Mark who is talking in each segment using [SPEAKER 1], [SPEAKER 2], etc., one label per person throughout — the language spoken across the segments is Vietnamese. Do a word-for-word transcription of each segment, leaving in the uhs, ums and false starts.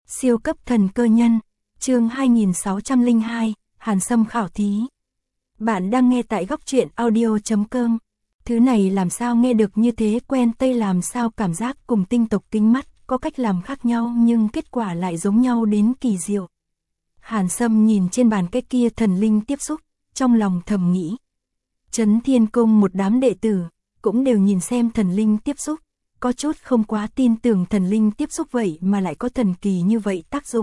[SPEAKER 1] Siêu cấp thần cơ nhân, chương hai nghìn sáu trăm lẻ hai, Hàn Sâm khảo thí. Bạn đang nghe tại góc truyện audio chấm com. Thứ này làm sao nghe được như thế quen tây, làm sao cảm giác cùng tinh tộc kính mắt, có cách làm khác nhau nhưng kết quả lại giống nhau đến kỳ diệu. Hàn Sâm nhìn trên bàn cái kia thần linh tiếp xúc, trong lòng thầm nghĩ. Trấn Thiên Cung một đám đệ tử, cũng đều nhìn xem thần linh tiếp xúc, có chút không quá tin tưởng thần linh tiếp xúc vậy mà lại có thần kỳ như vậy tác dụng.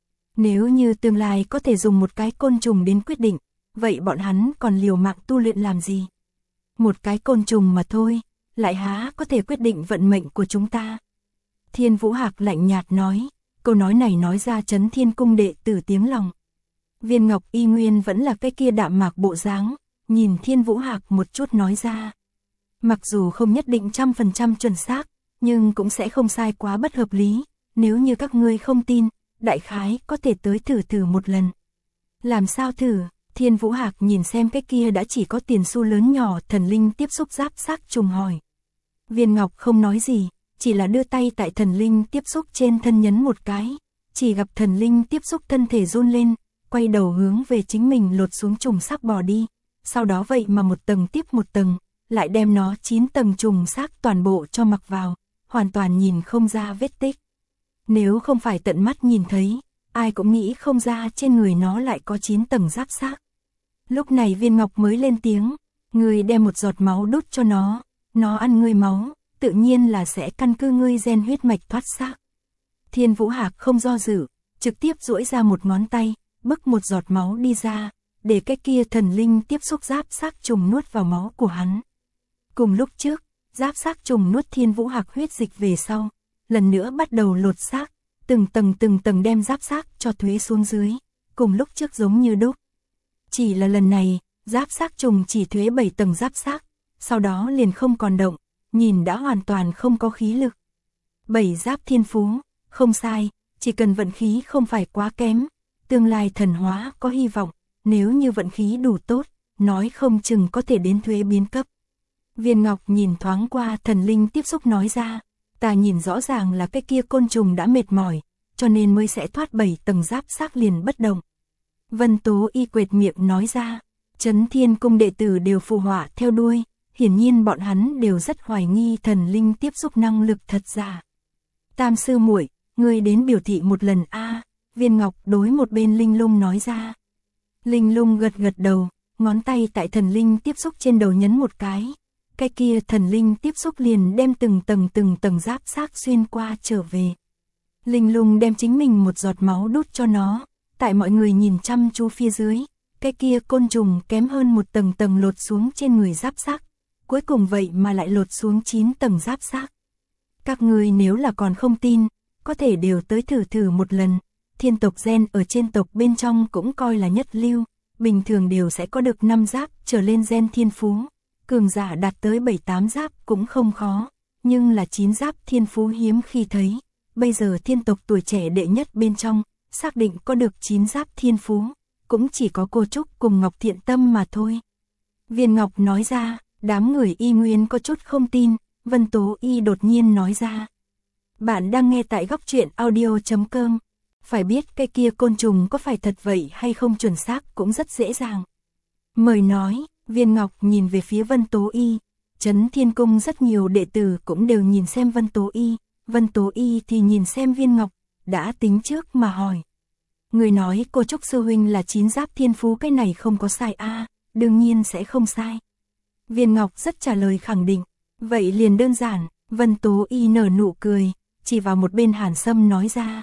[SPEAKER 1] Nếu như tương lai có thể dùng một cái côn trùng đến quyết định, vậy bọn hắn còn liều mạng tu luyện làm gì? Một cái côn trùng mà thôi, lại há có thể quyết định vận mệnh của chúng ta? Thiên Vũ Hạc lạnh nhạt nói, câu nói này nói ra Trấn Thiên Cung đệ tử tiếng lòng. Viên Ngọc y nguyên vẫn là cái kia đạm mạc bộ dáng, nhìn Thiên Vũ Hạc một chút nói ra. Mặc dù không nhất định trăm phần trăm chuẩn xác, nhưng cũng sẽ không sai quá bất hợp lý, nếu như các ngươi không tin, đại khái có thể tới thử thử một lần. Làm sao thử? Thiên Vũ Hạc nhìn xem cái kia đã chỉ có tiền xu lớn nhỏ thần linh tiếp xúc giáp xác trùng hỏi. Viên Ngọc không nói gì, chỉ là đưa tay tại thần linh tiếp xúc trên thân nhấn một cái, chỉ gặp thần linh tiếp xúc thân thể run lên, quay đầu hướng về chính mình lột xuống trùng xác bò đi, sau đó vậy mà một tầng tiếp một tầng, lại đem nó chín tầng trùng xác toàn bộ cho mặc vào, hoàn toàn nhìn không ra vết tích. Nếu không phải tận mắt nhìn thấy, ai cũng nghĩ không ra trên người nó lại có chín tầng giáp xác. Lúc này Viên Ngọc mới lên tiếng, ngươi đem một giọt máu đút cho nó, nó ăn ngươi máu, tự nhiên là sẽ căn cứ ngươi gen huyết mạch thoát xác. Thiên Vũ Hạc không do dự, trực tiếp duỗi ra một ngón tay, bức một giọt máu đi ra, để cái kia thần linh tiếp xúc giáp xác trùng nuốt vào máu của hắn. Cùng lúc trước, giáp xác trùng nuốt Thiên Vũ Hạc huyết dịch về sau, lần nữa bắt đầu lột xác, từng tầng từng tầng đem giáp xác cho thuế xuống dưới, cùng lúc trước giống như đúc. Chỉ là lần này, giáp xác trùng chỉ thuế bảy tầng giáp xác, sau đó liền không còn động, nhìn đã hoàn toàn không có khí lực. Bảy giáp thiên phú, không sai, chỉ cần vận khí không phải quá kém, tương lai thần hóa có hy vọng, nếu như vận khí đủ tốt, nói không chừng có thể đến thuế biến cấp. Viên Ngọc nhìn thoáng qua thần linh tiếp xúc nói ra, ta nhìn rõ ràng là cái kia côn trùng đã mệt mỏi, cho nên mới sẽ thoát bảy tầng giáp xác liền bất động. Vân Tố Y quệt miệng nói ra, Trấn Thiên Cung đệ tử đều phù họa theo đuôi, hiển nhiên bọn hắn đều rất hoài nghi thần linh tiếp xúc năng lực thật giả. Tam sư muội, ngươi đến biểu thị một lần a. Viên Ngọc đối một bên Linh Lung nói ra. Linh Lung gật gật đầu, ngón tay tại thần linh tiếp xúc trên đầu nhấn một cái. Cái kia thần linh tiếp xúc liền đem từng tầng từng tầng giáp xác xuyên qua trở về. Linh Lung đem chính mình một giọt máu đút cho nó, tại mọi người nhìn chăm chú phía dưới, cái kia côn trùng kém hơn một tầng tầng lột xuống trên người giáp xác, cuối cùng vậy mà lại lột xuống chín tầng giáp xác. Các ngươi nếu là còn không tin, có thể đều tới thử thử một lần, thiên tộc gen ở trên tộc bên trong cũng coi là nhất lưu, bình thường đều sẽ có được năm giáp trở lên gen thiên phú. Cường giả đạt tới bảy tám giáp cũng không khó, nhưng là chín giáp thiên phú hiếm khi thấy. Bây giờ thiên tộc tuổi trẻ đệ nhất bên trong, xác định có được chín giáp thiên phú, cũng chỉ có cô Trúc cùng Ngọc Thiện Tâm mà thôi. Viên Ngọc nói ra, đám người y nguyên có chút không tin, Vân Tố Y đột nhiên nói ra. Bạn đang nghe tại góc truyện audio chấm com, phải biết cái kia côn trùng có phải thật vậy hay không chuẩn xác cũng rất dễ dàng. Mời nói. Viên Ngọc nhìn về phía Vân Tố Y, Trấn Thiên Cung rất nhiều đệ tử cũng đều nhìn xem Vân Tố Y, Vân Tố Y thì nhìn xem Viên Ngọc, đã tính trước mà hỏi. Người nói cô Trúc sư huynh là chín giáp thiên phú, cái này không có sai a, à, đương nhiên sẽ không sai. Viên Ngọc rất trả lời khẳng định, vậy liền đơn giản, Vân Tố Y nở nụ cười, chỉ vào một bên Hàn Sâm nói ra.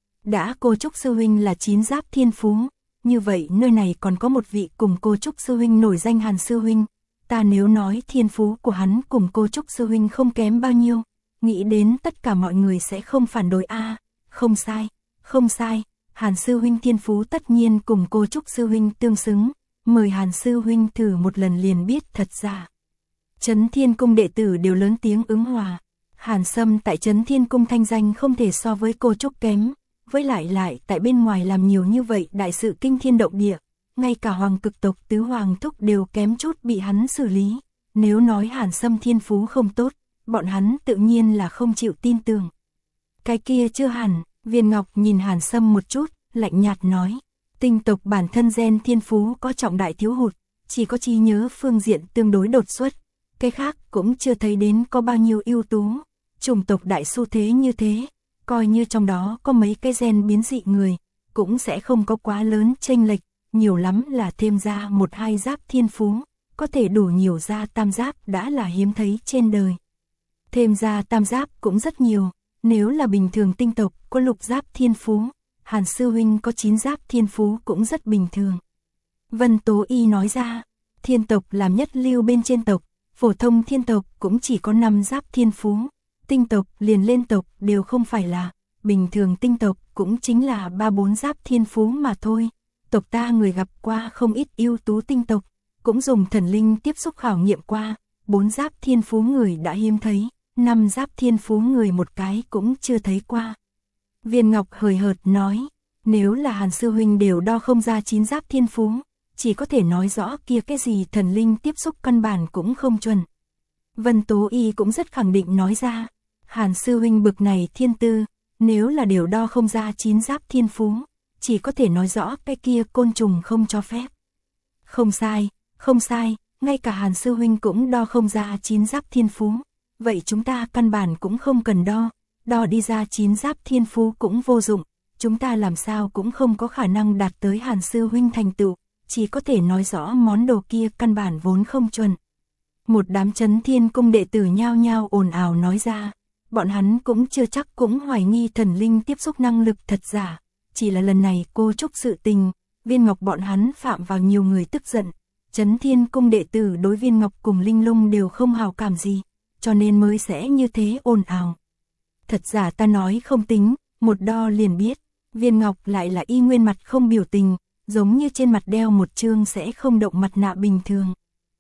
[SPEAKER 1] Đã cô Trúc sư huynh là chín giáp thiên phú, như vậy nơi này còn có một vị cùng cô Trúc sư huynh nổi danh Hàn sư huynh, ta nếu nói thiên phú của hắn cùng cô Trúc sư huynh không kém bao nhiêu, nghĩ đến tất cả mọi người sẽ không phản đối a. À, không sai, không sai, Hàn sư huynh thiên phú tất nhiên cùng cô Trúc sư huynh tương xứng, mời Hàn sư huynh thử một lần liền biết thật giả. Trấn Thiên Cung đệ tử đều lớn tiếng ứng hòa, Hàn Sâm tại Trấn Thiên Cung thanh danh không thể so với cô Trúc kém. Với lại lại tại bên ngoài làm nhiều như vậy đại sự kinh thiên động địa, ngay cả hoàng cực tộc tứ hoàng thúc đều kém chút bị hắn xử lý. Nếu nói Hàn Sâm thiên phú không tốt, bọn hắn tự nhiên là không chịu tin tưởng. Cái kia chưa hẳn, Viên Ngọc nhìn Hàn Sâm một chút, lạnh nhạt nói, tinh tộc bản thân gen thiên phú có trọng đại thiếu hụt, chỉ có trí nhớ phương diện tương đối đột xuất, cái khác cũng chưa thấy đến có bao nhiêu ưu tú. Chủng tộc đại xu thế như thế, coi như trong đó có mấy cái gen biến dị người, cũng sẽ không có quá lớn chênh lệch, nhiều lắm là thêm ra một hai giáp thiên phú, có thể đủ nhiều ra tam giáp đã là hiếm thấy trên đời. Thêm ra tam giáp cũng rất nhiều, nếu là bình thường tinh tộc có lục giáp thiên phú, Hàn sư huynh có chín giáp thiên phú cũng rất bình thường. Vân Tố Y nói ra, thiên tộc làm nhất lưu bên trên tộc, phổ thông thiên tộc cũng chỉ có năm giáp thiên phú, tinh tộc liền lên tộc đều không phải là, bình thường tinh tộc cũng chính là ba bốn giáp thiên phú mà thôi. Tộc ta người gặp qua không ít ưu tú tinh tộc, cũng dùng thần linh tiếp xúc khảo nghiệm qua, bốn giáp thiên phú người đã hiếm thấy, năm giáp thiên phú người một cái cũng chưa thấy qua. Viên Ngọc hời hợt nói, nếu là Hàn sư huynh đều đo không ra chín giáp thiên phú, chỉ có thể nói rõ kia cái gì thần linh tiếp xúc căn bản cũng không chuẩn. Vân Tố Y cũng rất khẳng định nói ra, Hàn sư huynh bực này thiên tư, nếu là đều đo không ra chín giáp thiên phú, chỉ có thể nói rõ cái kia côn trùng không cho phép. Không sai, không sai, ngay cả Hàn sư huynh cũng đo không ra chín giáp thiên phú, vậy chúng ta căn bản cũng không cần đo, đo đi ra chín giáp thiên phú cũng vô dụng, chúng ta làm sao cũng không có khả năng đạt tới Hàn sư huynh thành tựu, chỉ có thể nói rõ món đồ kia căn bản vốn không chuẩn. Một đám Chấn Thiên Cung đệ tử nhao nhao ồn ào nói ra, bọn hắn cũng chưa chắc cũng hoài nghi thần linh tiếp xúc năng lực thật giả, chỉ là lần này cô Trúc sự tình, Viên Ngọc bọn hắn phạm vào nhiều người tức giận, Chấn Thiên Cung đệ tử đối Viên Ngọc cùng Linh Lung đều không hào cảm gì, cho nên mới sẽ như thế ồn ào. Thật giả ta nói không tính, một đo liền biết, Viên Ngọc lại là y nguyên mặt không biểu tình, giống như trên mặt đeo một chương sẽ không động mặt nạ bình thường.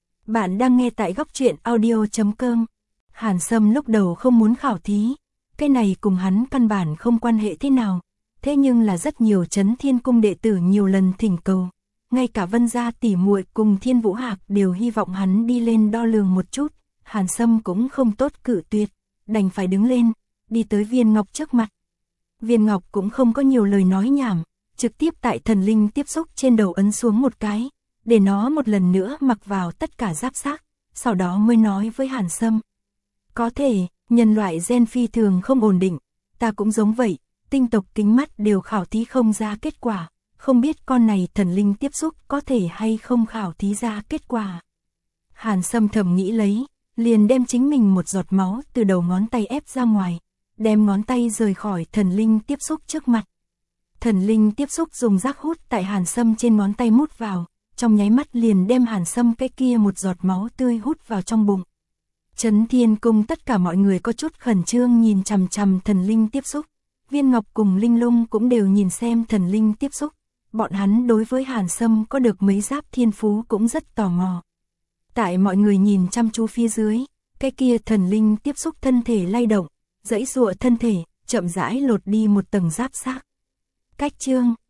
[SPEAKER 1] Bạn đang nghe tại góc truyện audio chấm com. Hàn Sâm lúc đầu không muốn khảo thí, cái này cùng hắn căn bản không quan hệ thế nào, thế nhưng là rất nhiều Chấn Thiên Cung đệ tử nhiều lần thỉnh cầu, ngay cả Vân gia tỷ muội cùng Thiên Vũ Hạc đều hy vọng hắn đi lên đo lường một chút, Hàn Sâm cũng không tốt cự tuyệt, đành phải đứng lên, đi tới Viên Ngọc trước mặt. Viên Ngọc cũng không có nhiều lời nói nhảm, trực tiếp tại thần linh tiếp xúc trên đầu ấn xuống một cái, để nó một lần nữa mặc vào tất cả giáp xác, sau đó mới nói với Hàn Sâm. Có thể, nhân loại gen phi thường không ổn định, ta cũng giống vậy, tinh tộc kính mắt đều khảo thí không ra kết quả, không biết con này thần linh tiếp xúc có thể hay không khảo thí ra kết quả. Hàn Sâm thầm nghĩ lấy, liền đem chính mình một giọt máu từ đầu ngón tay ép ra ngoài, đem ngón tay rời khỏi thần linh tiếp xúc trước mặt. Thần linh tiếp xúc dùng rác hút tại Hàn Sâm trên ngón tay mút vào, trong nháy mắt liền đem Hàn Sâm cái kia một giọt máu tươi hút vào trong bụng. Chấn Thiên Cung tất cả mọi người có chút khẩn trương nhìn chằm chằm thần linh tiếp xúc, Viên Ngọc cùng Linh Lung cũng đều nhìn xem thần linh tiếp xúc, bọn hắn đối với Hàn Sâm có được mấy giáp thiên phú cũng rất tò mò. Tại mọi người nhìn chăm chú phía dưới, cái kia thần linh tiếp xúc thân thể lay động, giãy giụa thân thể, chậm rãi lột đi một tầng giáp xác. Cách chương